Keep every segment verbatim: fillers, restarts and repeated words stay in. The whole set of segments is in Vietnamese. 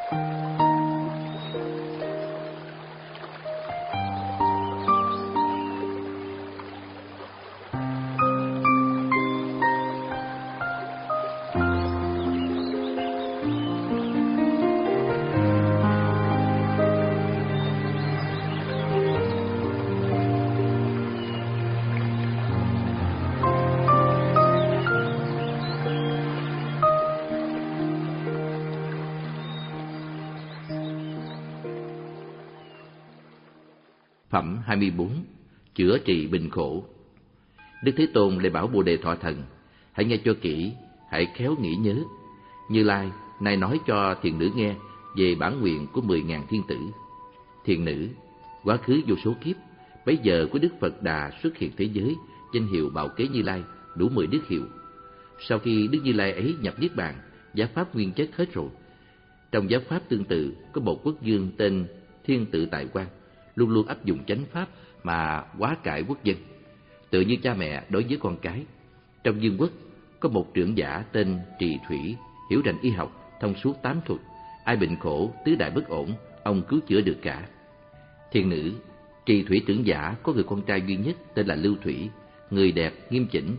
Phẩm hai mươi bốn. Chữa trị bệnh khổ. Đức Thế Tôn lại bảo Bồ Đề Thọ Thần: hãy nghe cho kỹ, hãy khéo nghĩ nhớ. Như Lai nay nói cho thiền nữ nghe về bản nguyện của mười ngàn thiên tử. Thiền nữ, quá khứ vô số kiếp, bấy giờ của Đức Phật Đà xuất hiện thế giới, danh hiệu Bạo Kế Như Lai đủ mười đức hiệu. Sau khi Đức Như Lai ấy nhập niết bàn, giáo pháp nguyên chất hết rồi. Trong giáo pháp tương tự có một quốc vương tên Thiên Tự Tại Quan, luôn luôn áp dụng chánh pháp mà hóa cải quốc dân, tự như cha mẹ đối với con cái. Trong Dương quốc có một trưởng giả tên Trì Thủy, hiểu rành y học, thông suốt tám thuật, ai bệnh khổ, tứ đại bất ổn, ông cứu chữa được cả. Thiên nữ, Trì Thủy trưởng giả có người con trai duy nhất tên là Lưu Thủy, người đẹp, nghiêm chỉnh,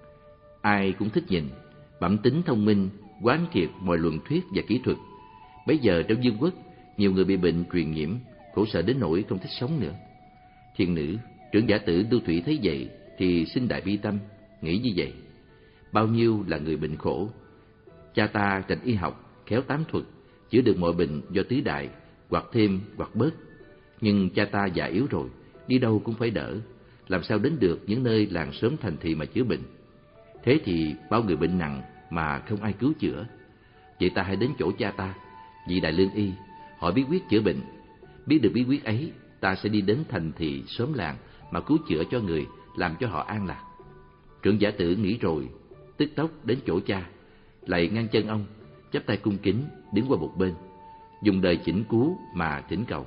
ai cũng thích nhìn, bẩm tính thông minh, quán triệt mọi luận thuyết và kỹ thuật. Bấy giờ trong Dương quốc, nhiều người bị bệnh truyền nhiễm, khổ sở đến nỗi không thích sống nữa. Thiên nữ, trưởng giả tử Lưu Thủy thấy vậy thì sinh đại bi tâm, nghĩ như vậy: bao nhiêu là người bệnh khổ, cha ta rành y học, khéo tám thuật, chữa được mọi bệnh do tứ đại, hoặc thêm hoặc bớt. Nhưng cha ta già yếu rồi, đi đâu cũng phải đỡ, làm sao đến được những nơi làng xóm thành thị mà chữa bệnh. Thế thì bao người bệnh nặng mà không ai cứu chữa. Vậy ta hãy đến chỗ cha ta, vị đại lương y, họ biết quyết chữa bệnh. Biết được bí quyết ấy, ta sẽ đi đến thành thị xóm làng mà cứu chữa cho người, làm cho họ an lạc. Trưởng giả tử nghĩ rồi, tức tốc đến chỗ cha, lạy ngang chân ông, chắp tay cung kính đứng qua một bên, dùng đời chỉnh cứu mà thỉnh cầu: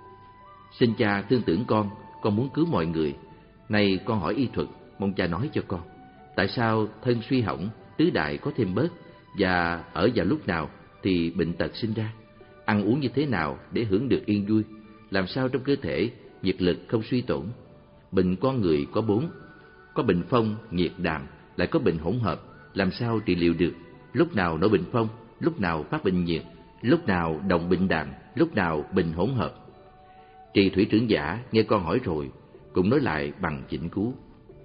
xin cha thương tưởng con, con muốn cứu mọi người. Nay con hỏi y thuật, mong cha nói cho con, tại sao thân suy hỏng, tứ đại có thêm bớt, và ở vào lúc nào thì bệnh tật sinh ra? Ăn uống như thế nào để hưởng được yên vui? Làm sao trong cơ thể nhiệt lực không suy tổn? Bệnh con người có bốn, có bệnh phong, nhiệt, đàm, lại có bệnh hỗn hợp. Làm sao trị liệu được? Lúc nào nổi bệnh phong, lúc nào phát bệnh nhiệt, lúc nào đồng bệnh đàm, lúc nào bệnh hỗn hợp. Trì Thủy trưởng giả nghe con hỏi rồi, cũng nói lại bằng chỉnh cứu.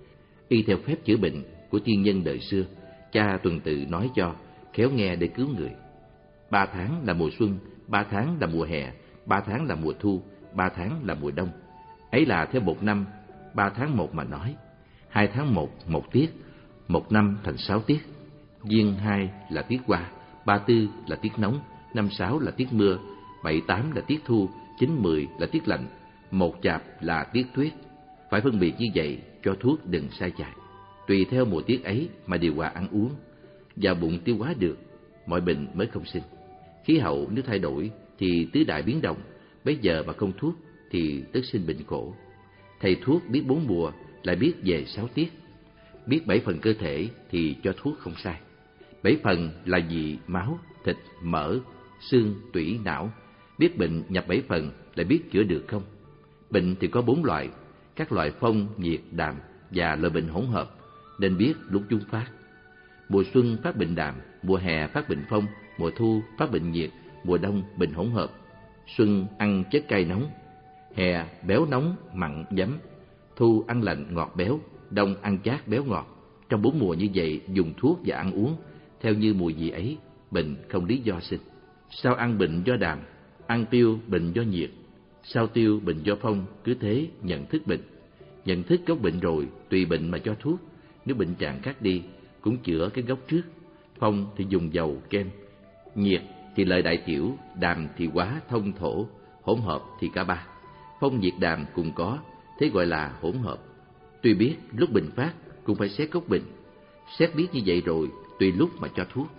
Y theo phép chữa bệnh của tiên nhân đời xưa, cha tuần tự nói cho, khéo nghe để cứu người. Ba tháng là mùa xuân, ba tháng là mùa hè, ba tháng là mùa thu, ba tháng là mùa đông. Ấy là theo một năm, ba tháng một mà nói. Hai tháng một, một tiết, một năm thành sáu tiết. Giêng hai là tiết hoa, ba tư là tiết nóng, năm sáu là tiết mưa, bảy tám là tiết thu, chín mười là tiết lạnh, một chạp là tiết tuyết. Phải phân biệt như vậy cho thuốc đừng sai chạy. Tùy theo mùa tiết ấy mà điều hòa ăn uống, vào bụng tiêu hóa được, mọi bệnh mới không sinh. Khí hậu nếu thay đổi thì tứ đại biến động, bấy giờ mà không thuốc thì tức sinh bệnh khổ. Thầy thuốc biết bốn mùa, lại biết về sáu tiết, biết bảy phần cơ thể thì cho thuốc không sai. Bảy phần là gì? Máu, thịt, mỡ, xương, tủy, não. Biết bệnh nhập bảy phần lại biết chữa được không? Bệnh thì có bốn loại, các loại phong, nhiệt, đàm và loại bệnh hỗn hợp, nên biết lúc chúng phát. Mùa xuân phát bệnh đàm, mùa hè phát bệnh phong, mùa thu phát bệnh nhiệt, mùa đông bệnh hỗn hợp. Xuân ăn chất cay nóng, hè béo nóng mặn giấm, thu ăn lạnh ngọt béo, đông ăn chát béo ngọt. Trong bốn mùa như vậy dùng thuốc và ăn uống theo như mùa gì ấy, bệnh không lý do sinh. Sao ăn bệnh do đàm, ăn tiêu bệnh do nhiệt, sao tiêu bệnh do phong, cứ thế nhận thức bệnh. Nhận thức gốc bệnh rồi, tùy bệnh mà cho thuốc. Nếu bệnh trạng khác đi, cũng chữa cái gốc trước. Phong thì dùng dầu kem, nhiệt thì lợi đại tiểu, đàm thì hóa thông thổ, hỗn hợp thì cả ba. Phong nhiệt đàm cùng có, thế gọi là hỗn hợp. Tuy biết lúc bệnh phát cũng phải xét gốc bệnh. Xét biết như vậy rồi, tùy lúc mà cho thuốc.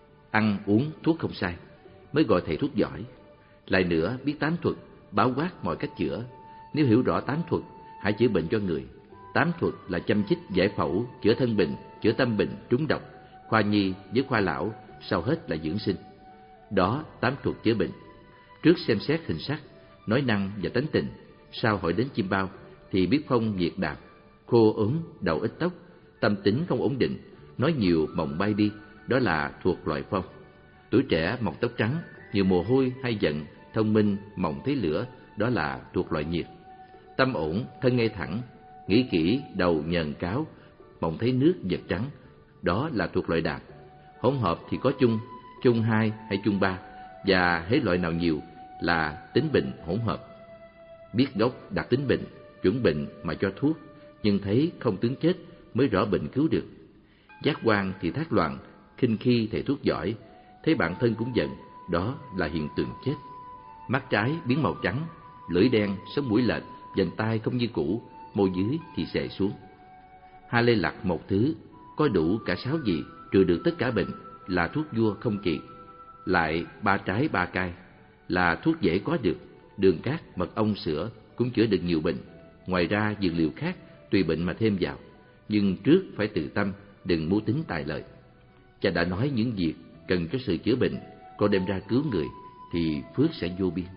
Ăn uống thuốc không sai, mới gọi thầy thuốc giỏi. Lại nữa, biết tám thuật, bao quát mọi cách chữa. Nếu hiểu rõ tám thuật, hãy chữa bệnh cho người. Tám thuật là châm chích, giải phẫu, chữa thân bệnh, chữa tâm bệnh, trúng độc, khoa nhi với khoa lão, sau hết là dưỡng sinh. Đó tám thuật chữa bệnh. Trước xem xét hình sắc, nói năng và tánh tình, sau hỏi đến chim bao thì biết phong nhiệt đạp, khô ốm, đầu ít tóc, tâm tính không ổn định, nói nhiều mộng bay đi, đó là thuộc loại phong. Tuổi trẻ mọc tóc trắng, nhiều mồ hôi hay giận, thông minh mộng thấy lửa, đó là thuộc loại nhiệt. Tâm ổn, thân ngay thẳng, nghĩ kỹ, đầu nhờn cáo, mộng thấy nước vật trắng, đó là thuộc loại đạp. Hỗn hợp thì có chung, chung hai hay chung ba, và hễ loại nào nhiều là tính bệnh hỗn hợp. Biết gốc đặt tính bệnh, chuẩn bệnh mà cho thuốc, nhưng thấy không tướng chết mới rõ bệnh cứu được. Giác quan thì thác loạn, khinh khi thầy thuốc giỏi, thấy bản thân cũng giận, đó là hiện tượng chết. Mắt trái biến màu trắng, lưỡi đen, sống mũi lệch, vành tai không như cũ, môi dưới thì xệ xuống. Hai lê lặt một thứ, có đủ cả sáu vị, trừ được tất cả bệnh, là thuốc vua không trị. Lại ba trái ba cay, là thuốc dễ có được, đường cát, mật ong, sữa cũng chữa được nhiều bệnh. Ngoài ra dược liệu khác tùy bệnh mà thêm vào, nhưng trước phải tự tâm, đừng mưu tính tài lợi. Cha đã nói những việc cần cho sự chữa bệnh, con đem ra cứu người thì phước sẽ vô biên.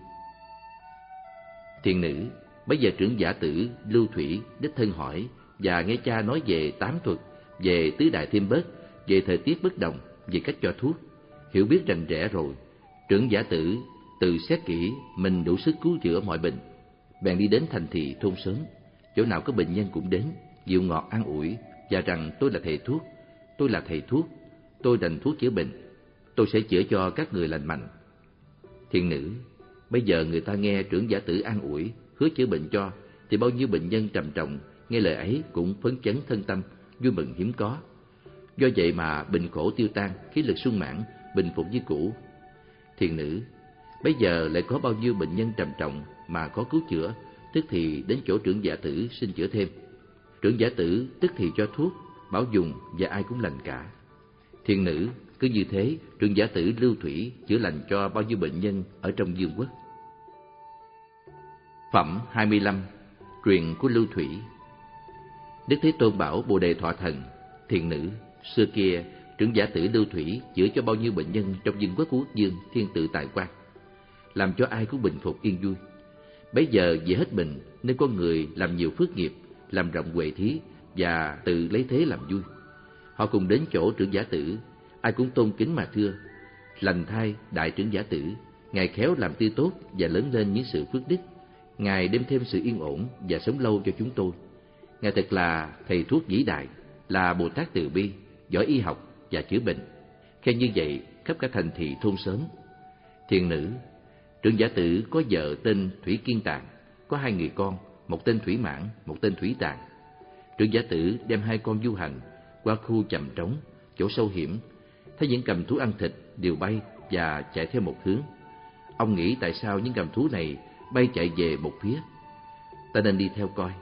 Thiền nữ, bây giờ trưởng giả tử Lưu Thủy đích thân hỏi và nghe cha nói về tám thuật, về tứ đại thêm bớt, về thời tiết bất đồng, về cách cho thuốc. Hiểu biết rành rẽ rồi, trưởng giả tử tự xét kỹ mình đủ sức cứu chữa mọi bệnh, bèn đi đến thành thị thôn xóm, chỗ nào có bệnh nhân cũng đến, dịu ngọt an ủi và rằng tôi là thầy thuốc, tôi là thầy thuốc, tôi đành thuốc chữa bệnh, tôi sẽ chữa cho các người lành mạnh. Thiền nữ, bây giờ người ta nghe trưởng giả tử an ủi, hứa chữa bệnh cho, thì bao nhiêu bệnh nhân trầm trọng nghe lời ấy cũng phấn chấn thân tâm, vui mừng hiếm có. Do vậy mà bệnh khổ tiêu tan, khí lực sung mãn, bình phục như cũ. Thiền nữ, bây giờ lại có bao nhiêu bệnh nhân trầm trọng mà có cứu chữa, tức thì đến chỗ trưởng giả tử xin chữa thêm. Trưởng giả tử tức thì cho thuốc, bảo dùng và ai cũng lành cả. Thiền nữ, cứ như thế, trưởng giả tử Lưu Thủy chữa lành cho bao nhiêu bệnh nhân ở trong vương quốc. Phẩm hai mươi lăm. Truyền của Lưu Thủy. Đức Thế Tôn bảo Bồ Đề Thọ Thần: Thiền nữ, xưa kia trưởng giả tử Lưu Thủy chữa cho bao nhiêu bệnh nhân trong vương quốc của quốc dương thiên tự tại quan, làm cho ai cũng bình phục yên vui. Bấy giờ vì hết bệnh nên con người làm nhiều phước nghiệp, làm rộng huệ thí và tự lấy thế làm vui. Họ cùng đến chỗ trưởng giả tử, ai cũng tôn kính mà thưa: Lành thay đại trưởng giả tử, ngài khéo làm tươi tốt và lớn lên những sự phước đức. Ngài đem thêm sự yên ổn và sống lâu cho chúng tôi. Ngài thật là thầy thuốc vĩ đại, là Bồ Tát từ bi, giỏi y học và chữa bệnh. Khen như vậy khắp cả thành thị thôn xóm. Thiền nữ, trưởng giả tử có vợ tên Thủy Kiên Tạng, có hai người con, một tên Thủy Mãn, một tên Thủy Tạng. Trưởng giả tử đem hai con du hành qua khu chầm trống, chỗ sâu hiểm, thấy những cầm thú ăn thịt đều bay và chạy theo một hướng. Ông nghĩ tại sao những cầm thú này bay chạy về một phía, ta nên đi theo coi.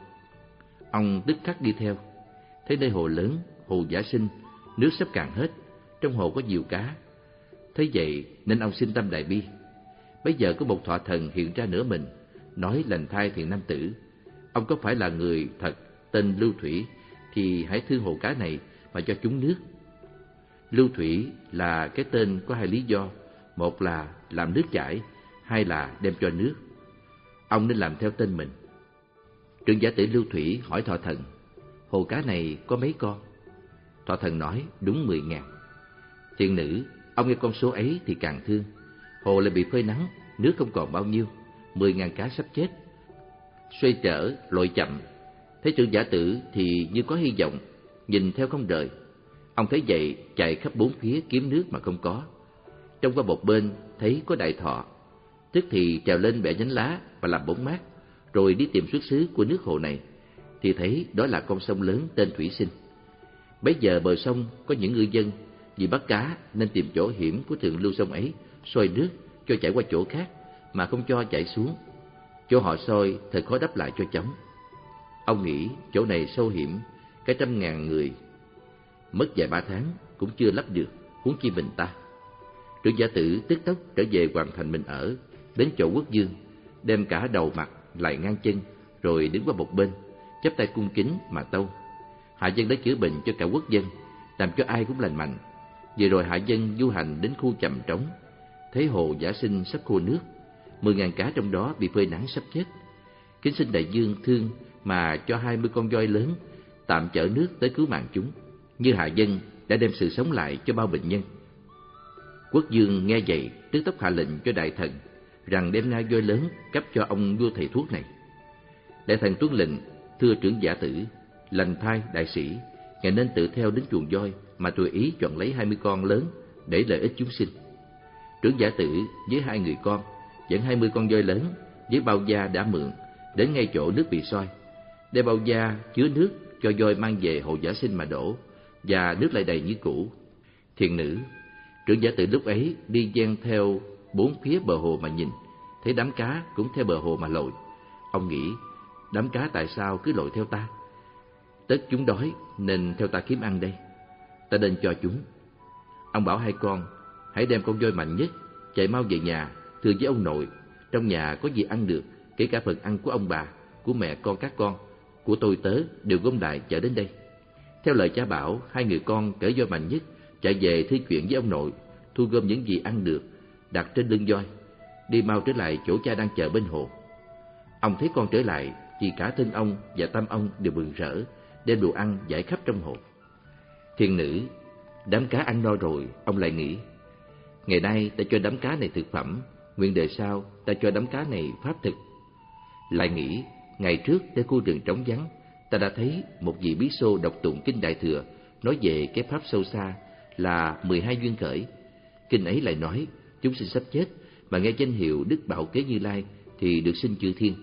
Ông tức khắc đi theo, thấy nơi hồ lớn, hồ Giả Sinh, nước sắp cạn hết, trong hồ có nhiều cá. Thấy vậy nên ông sinh tâm đại bi. Bây giờ có một thọ thần hiện ra nửa mình, nói: Lành thay thiện nam tử, ông có phải là người thật tên Lưu Thủy thì hãy thương hồ cá này mà cho chúng nước. Lưu Thủy là cái tên có hai lý do: một là làm nước chảy, hai là đem cho nước. Ông nên làm theo tên mình. Trưởng giả tử Lưu Thủy hỏi thọ thần: Hồ cá này có mấy con? Thọ thần nói: Đúng mười ngàn. Thiện nữ, ông nghe con số ấy thì càng thương. Hồ lại bị phơi nắng, nước không còn bao nhiêu, mười ngàn cá sắp chết. Xoay trở lội chậm, thấy trưởng giả tử thì như có hy vọng, nhìn theo không rời. Ông thấy vậy chạy khắp bốn phía kiếm nước mà không có. Trong qua một bên thấy có đại thọ, tức thì trèo lên bẻ nhánh lá và làm bóng mát, rồi đi tìm xuất xứ của nước hồ này, thì thấy đó là con sông lớn tên Thủy Sinh. Bấy giờ bờ sông có những ngư dân vì bắt cá nên tìm chỗ hiểm của thượng lưu sông ấy, soi nước cho chảy qua chỗ khác mà không cho chảy xuống. Chỗ họ soi thật khó đắp lại cho chóng. Ông nghĩ chỗ này sâu hiểm, cả trăm ngàn người mất vài ba tháng cũng chưa lấp được, huống chi mình ta. Trưởng giả tử tức tốc trở về hoàng thành mình ở, đến chỗ quốc dương, đem cả đầu mặt lại ngang chân, rồi đứng qua một bên, chắp tay cung kính mà tâu: Hạ dân đã chữa bệnh cho cả quốc dân, làm cho ai cũng lành mạnh. Vừa rồi hạ dân du hành đến khu chầm trống, thấy hồ Giả Sinh sắp khô nước, mười ngàn cá trong đó bị phơi nắng sắp chết. Kính xin đại dương thương mà cho hai mươi con voi lớn tạm chở nước tới cứu mạng chúng, như hạ dân đã đem sự sống lại cho bao bệnh nhân. Quốc vương nghe vậy tức tốc hạ lệnh cho đại thần rằng đem nai voi lớn cấp cho ông vua thầy thuốc này. Đại thần tuân lệnh, thưa trưởng giả tử, lành thai đại sĩ, ngài nên tự theo đến chuồng voi mà tùy ý chọn lấy hai mươi con lớn để lợi ích chúng sinh. Trưởng giả tử với hai người con dẫn hai mươi con voi lớn với bao da đã mượn đến ngay chỗ nước bị soi, đem bao da chứa nước cho voi mang về hồ Giả Sinh mà đổ, và nước lại đầy như cũ. Thiền nữ, trưởng giả tử lúc ấy đi dang theo bốn phía bờ hồ mà nhìn, thấy đám cá cũng theo bờ hồ mà lội. Ông nghĩ, đám cá tại sao cứ lội theo ta? Tất chúng đói nên theo ta kiếm ăn đây, ta nên cho chúng. Ông bảo hai con, hãy đem con voi mạnh nhất chạy mau về nhà, thưa với ông nội, trong nhà có gì ăn được, kể cả phần ăn của ông bà, của mẹ con các con, của tôi tớ đều gom lại chở đến đây. Theo lời cha bảo, hai người con cởi voi mạnh nhất chạy về thư chuyện với ông nội, thu gom những gì ăn được đặt trên lưng voi, đi mau trở lại chỗ cha đang chờ bên hồ. Ông thấy con trở lại thì cả thân ông và tâm ông đều mừng rỡ, đem đồ ăn giải khắp trong hồ. Thiền nữ, đám cá ăn no rồi, ông lại nghĩ, ngày nay ta cho đám cá này thực phẩm, nguyện đời sau ta cho đám cá này pháp thực. Lại nghĩ, ngày trước tại khu rừng trống vắng, ta đã thấy một vị bí xô đọc tụng kinh Đại Thừa, nói về cái pháp sâu xa là mười hai duyên khởi. Kinh ấy lại nói, chúng sinh sắp chết mà nghe danh hiệu Đức Bảo Kế Như Lai thì được sinh chư thiên.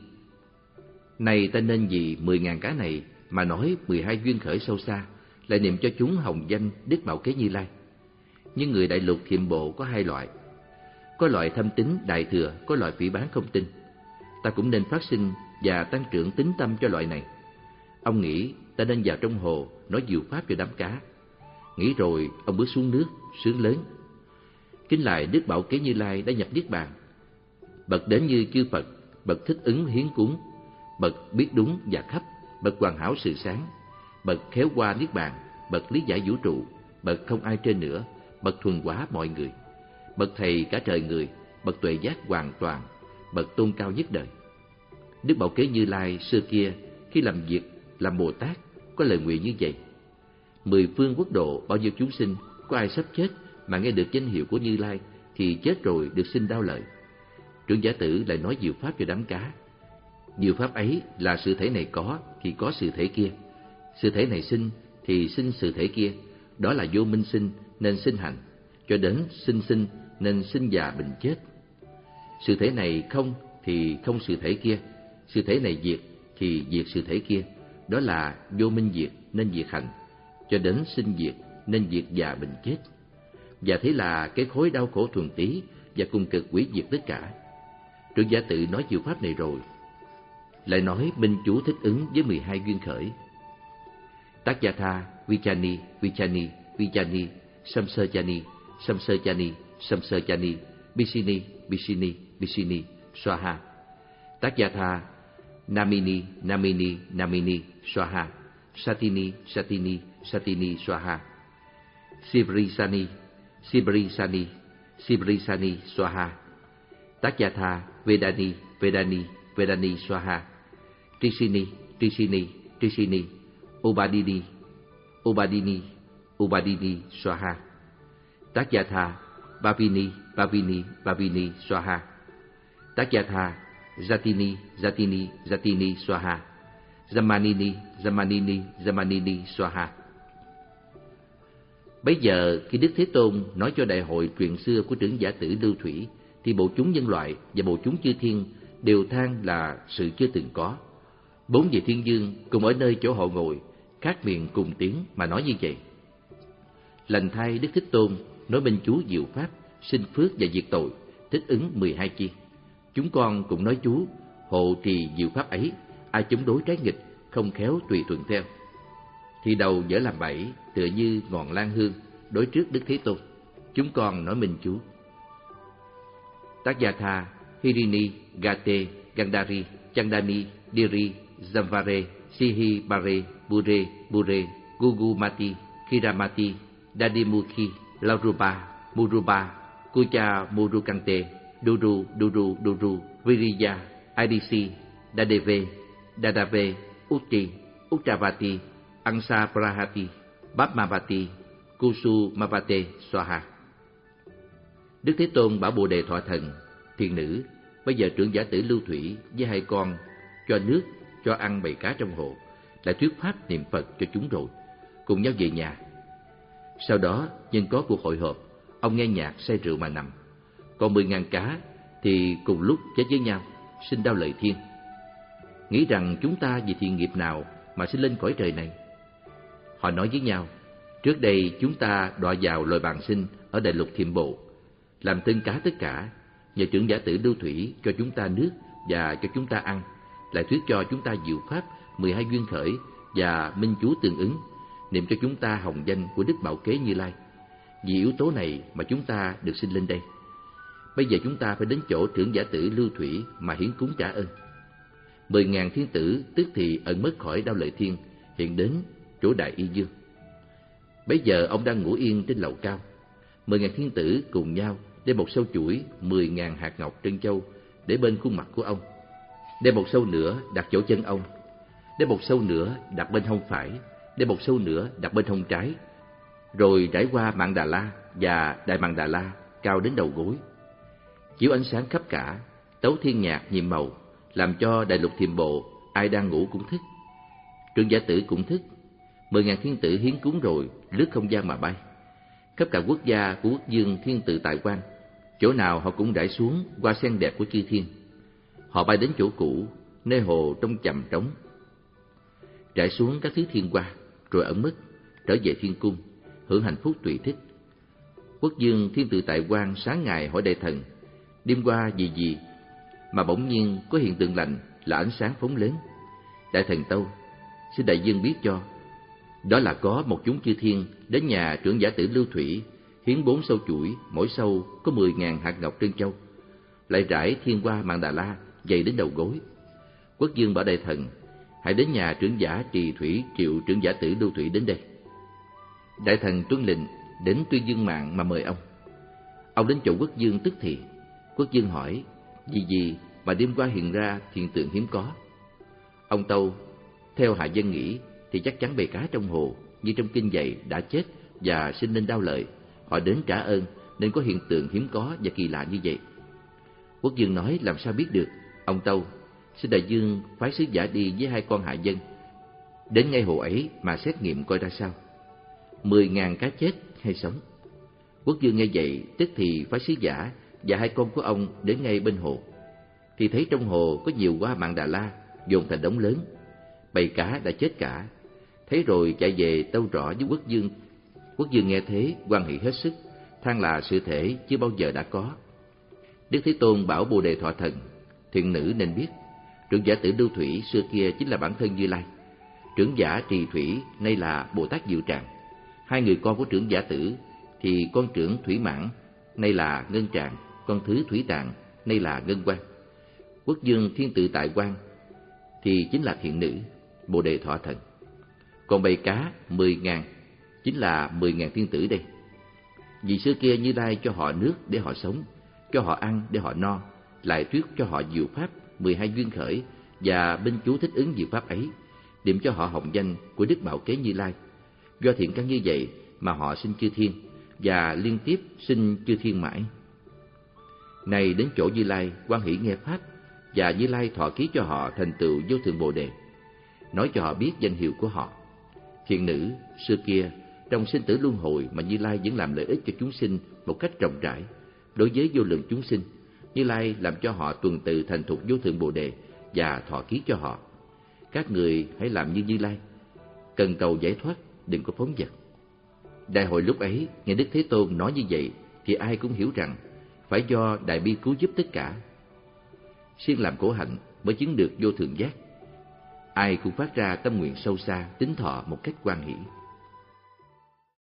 Này ta nên vì mười ngàn cá này mà nói mười hai duyên khởi sâu xa, lại niệm cho chúng hồng danh Đức Bảo Kế Như Lai. Nhưng người đại lục thiệm bộ có hai loại, có loại thâm tín đại thừa, có loại phỉ báng không tin. Ta cũng nên phát sinh và tăng trưởng tín tâm cho loại này. Ông nghĩ ta nên vào trong hồ nói diệu pháp cho đám cá. Nghĩ rồi ông bước xuống nước sướng lớn, kính lại Đức Bảo Kế Như Lai đã nhập niết bàn. Bậc đến như chư Phật, bậc thích ứng hiến cúng, bậc biết đúng và khắp, bậc hoàn hảo sự sáng, bậc khéo qua niết bàn, bậc lý giải vũ trụ, bậc không ai trên nữa, bậc thuần hóa mọi người, bậc thầy cả trời người, bậc tuệ giác hoàn toàn, bậc tôn cao nhất đời. Đức Bảo Kế Như Lai xưa kia khi làm việc làm Bồ Tát có lời nguyện như vậy: mười phương quốc độ bao nhiêu chúng sinh, có ai sắp chết mà nghe được danh hiệu của Như Lai thì chết rồi được sinh đau lợi. Trưởng giả tử lại nói diệu pháp cho đám cá. Diệu pháp ấy là sự thể này có thì có sự thể kia, sự thể này sinh thì sinh sự thể kia, đó là vô minh sinh nên sinh hành, cho đến sinh sinh nên sinh già bệnh chết. Sự thể này không thì không sự thể kia, sự thể này diệt thì diệt sự thể kia, đó là vô minh diệt nên diệt hành, cho đến sinh diệt nên diệt già bệnh chết. Và thế là cái khối đau khổ thuần tí và cùng cực hủy diệt tất cả. Trưởng giả tự nói diệu pháp này rồi, lại nói minh chú thích ứng với mười hai duyên khởi: Tác Gia Tha, Vichani, Vichani, Vichani, Samsajani, Samsajani, Samsajani, Bisini, Bisini, Bisini, Swaha. Tác Gia Tha, Namini, Namini, Namini, Swaha. Satini, Satini, Satini, Swaha. Sibrisani, Sibrisani, Sibrisani, Swaha. Tác Gia Tha, Vedani, Vedani, Vedani, Swaha. Trisini, Trisini, Trisini, Ubadini, Ubadini, Ubadini, Swaha. Tác Gia Tha, Bhavini, Bhavini, Bhavini, Swaha. Tác Gia Tha, Jatini, Jatini, Jatini, Swaha. Zamanini, Zamanini, Zamanini, Swaha. Bấy giờ khi Đức Thế Tôn nói cho đại hội chuyện xưa của trưởng giả tử Lưu Thủy, thì bộ chúng nhân loại và bộ chúng chư thiên đều than là sự chưa từng có. Bốn vị thiên dương cùng ở nơi chỗ họ ngồi, khác miệng cùng tiếng mà nói như vậy: Lành thay Đức Thích Tôn nói minh chú diệu pháp, sinh phước và diệt tội, thích ứng mười hai chi. Chúng con cũng nói chú hộ trì diệu pháp ấy, ai chống đối trái nghịch, không khéo tùy thuận theo, thì đầu dở làm bẫy, tựa như ngọn lan hương đối trước Đức Thế Tôn. Chúng con nói minh chú: Tác Gia Tha, Hirini, Gate, Gandhari, Chandani, Diri, Zamvare, Sihi, Bare, Bure, Bure, Gugumati, Kiramati, Dadimukhi, Lauruba, Muruba, Kucha Murukante, Duru Duru Duru, Viriya, Idc, Dadeve, Dadave, Utti, Uttravati, Ansa Prahati, Bapmavati, Kusu Mavate Swaha. Đức Thế Tôn bảo Bồ Đề Thọ Thần: Thiền nữ, bây giờ trưởng giả tử Lưu Thủy với hai con cho nước, cho ăn bầy cá trong hồ, lại thuyết pháp niệm Phật cho chúng rồi, cùng nhau về nhà. Sau đó nhân có cuộc hội họp, ông nghe nhạc say rượu mà nằm. Còn mười ngàn cá thì cùng lúc chết với nhau, sinh đau lợi thiên. Nghĩ rằng chúng ta vì thiện nghiệp nào mà sinh lên cõi trời này? Họ nói với nhau: trước đây chúng ta đọa vào loài bàng sinh ở đại lục Thiểm Bộ, làm tên cá tất cả. Nhờ trưởng giả tử Lưu Thủy cho chúng ta nước và cho chúng ta ăn, lại thuyết cho chúng ta diệu pháp mười hai duyên khởi và minh chú tương ứng, niệm cho chúng ta hồng danh của Đức Bảo Kế Như Lai. Vì yếu tố này mà chúng ta được sinh lên đây. Bây giờ chúng ta phải đến chỗ trưởng giả tử Lưu Thủy mà hiến cúng trả ơn. Mười ngàn thiên tử tức thì ẩn mất khỏi đau lợi thiên, hiện đến chỗ Đại Y Dương. Bây giờ ông đang ngủ yên trên lầu cao. Mười ngàn thiên tử cùng nhau đem một sâu chuỗi mười ngàn hạt ngọc trân châu để bên khuôn mặt của ông, đem một sâu nữa đặt chỗ chân ông, đem một sâu nữa đặt bên hông phải, đem một sâu nữa đặt bên hông trái, rồi trải qua Mạn Đà La và Đại Mạn Đà La cao đến đầu gối, chiếu ánh sáng khắp cả, tấu thiên nhạc nhiệm màu, làm cho đại lục Thiểm Bộ ai đang ngủ cũng thức. Trưởng giả tử cũng thức. Mười ngàn thiên tử hiến cúng rồi lướt không gian mà bay khắp cả quốc gia của quốc dương Thiên Tự Tại Quan, chỗ nào họ cũng rải xuống hoa sen đẹp của chư thiên. Họ bay đến chỗ cũ, nơi hồ trong chầm trống, rải xuống các thứ thiên hoa, rồi ẩn mất, trở về thiên cung, hưởng hạnh phúc tùy thích. Quốc dương Thiên Tự Tại Quan sáng ngày hỏi đại thần: đêm qua vì gì mà bỗng nhiên có hiện tượng lành là ánh sáng phóng lớn? Đại thần tâu: xin đại dương biết cho. Đó là có một chúng chư thiên đến nhà trưởng giả tử Lưu Thủy, hiến bốn sâu chuỗi, mỗi sâu có mười ngàn hạt ngọc trân châu, lại rải thiên hoa Mạn Đà La dày đến đầu gối. Quốc dương bảo đại thần: hãy đến nhà trưởng giả Trì Thủy triệu trưởng giả tử Lưu Thủy đến đây. Đại thần tuân lệnh, đến Tuyên Dương Mạng mà mời ông. Ông đến chỗ quốc dương tức thì. Quốc dương hỏi: vì gì mà đêm qua hiện ra hiện tượng hiếm có? Ông tâu: theo hạ dân nghĩ thì chắc chắn bầy cá trong hồ như trong kinh dạy đã chết và sinh lên đau lợi. Họ đến trả ơn nên có hiện tượng hiếm có và kỳ lạ như vậy. Quốc dương nói: làm sao biết được? Ông tâu: xin đại dương phái sứ giả đi với hai con hạ dân đến ngay hồ ấy mà xét nghiệm coi ra sao, mười ngàn cá chết hay sống. Quốc dương nghe vậy tức thì phái sứ giả và hai con của ông đến ngay bên hồ, thì thấy trong hồ có nhiều hoa Mạn Đà La dồn thành đống lớn, bầy cá đã chết cả. Thấy rồi chạy về tâu rõ với quốc dương. Quốc dương nghe thế hoan hỷ hết sức, than là sự thể chưa bao giờ đã có. Đức Thế Tôn bảo Bồ Đề Thọ Thần: thiện nữ nên biết, trưởng giả tử Lưu Thủy xưa kia chính là bản thân Như Lai. Trưởng giả Trì Thủy nay là Bồ Tát Diệu Tràng. Hai người con của trưởng giả tử thì con trưởng Thủy Mãn nay là Ngân Tràng, con thứ Thủy Tạng nay là Ngân Quang. Quốc dương Thiên Tự Tại Quan thì chính là thiện nữ Bồ Đề Thọ Thần. Còn bầy cá mười ngàn chính là mười ngàn thiên tử đây. Vì xưa kia Như Lai cho họ nước để họ sống, cho họ ăn để họ no, lại thuyết cho họ diệu pháp mười hai duyên khởi và binh chú thích ứng diệu pháp ấy, điểm cho họ hồng danh của Đức Bảo Kế Như Lai. Do thiện căn như vậy mà họ sinh chư thiên và liên tiếp sinh chư thiên mãi. Này đến chỗ Như Lai hoan hỷ nghe pháp, và Như Lai thọ ký cho họ thành tựu vô thượng Bồ Đề, nói cho họ biết danh hiệu của họ. Thiện nữ, xưa kia trong sinh tử luân hồi mà Như Lai vẫn làm lợi ích cho chúng sinh một cách rộng rãi. Đối với vô lượng chúng sinh, Như Lai làm cho họ tuần tự thành thục vô thượng Bồ Đề và thọ ký cho họ: các người hãy làm như Như Lai, cần cầu giải thoát, đừng có phóng dật. Đại hội lúc ấy nghe Đức Thế Tôn nói như vậy thì ai cũng hiểu rằng phải do đại bi cứu giúp tất cả. Siêng làm khổ hạnh mới chứng được vô thượng giác. Ai cũng phát ra tâm nguyện sâu xa, tín thọ một cách hoan hỷ.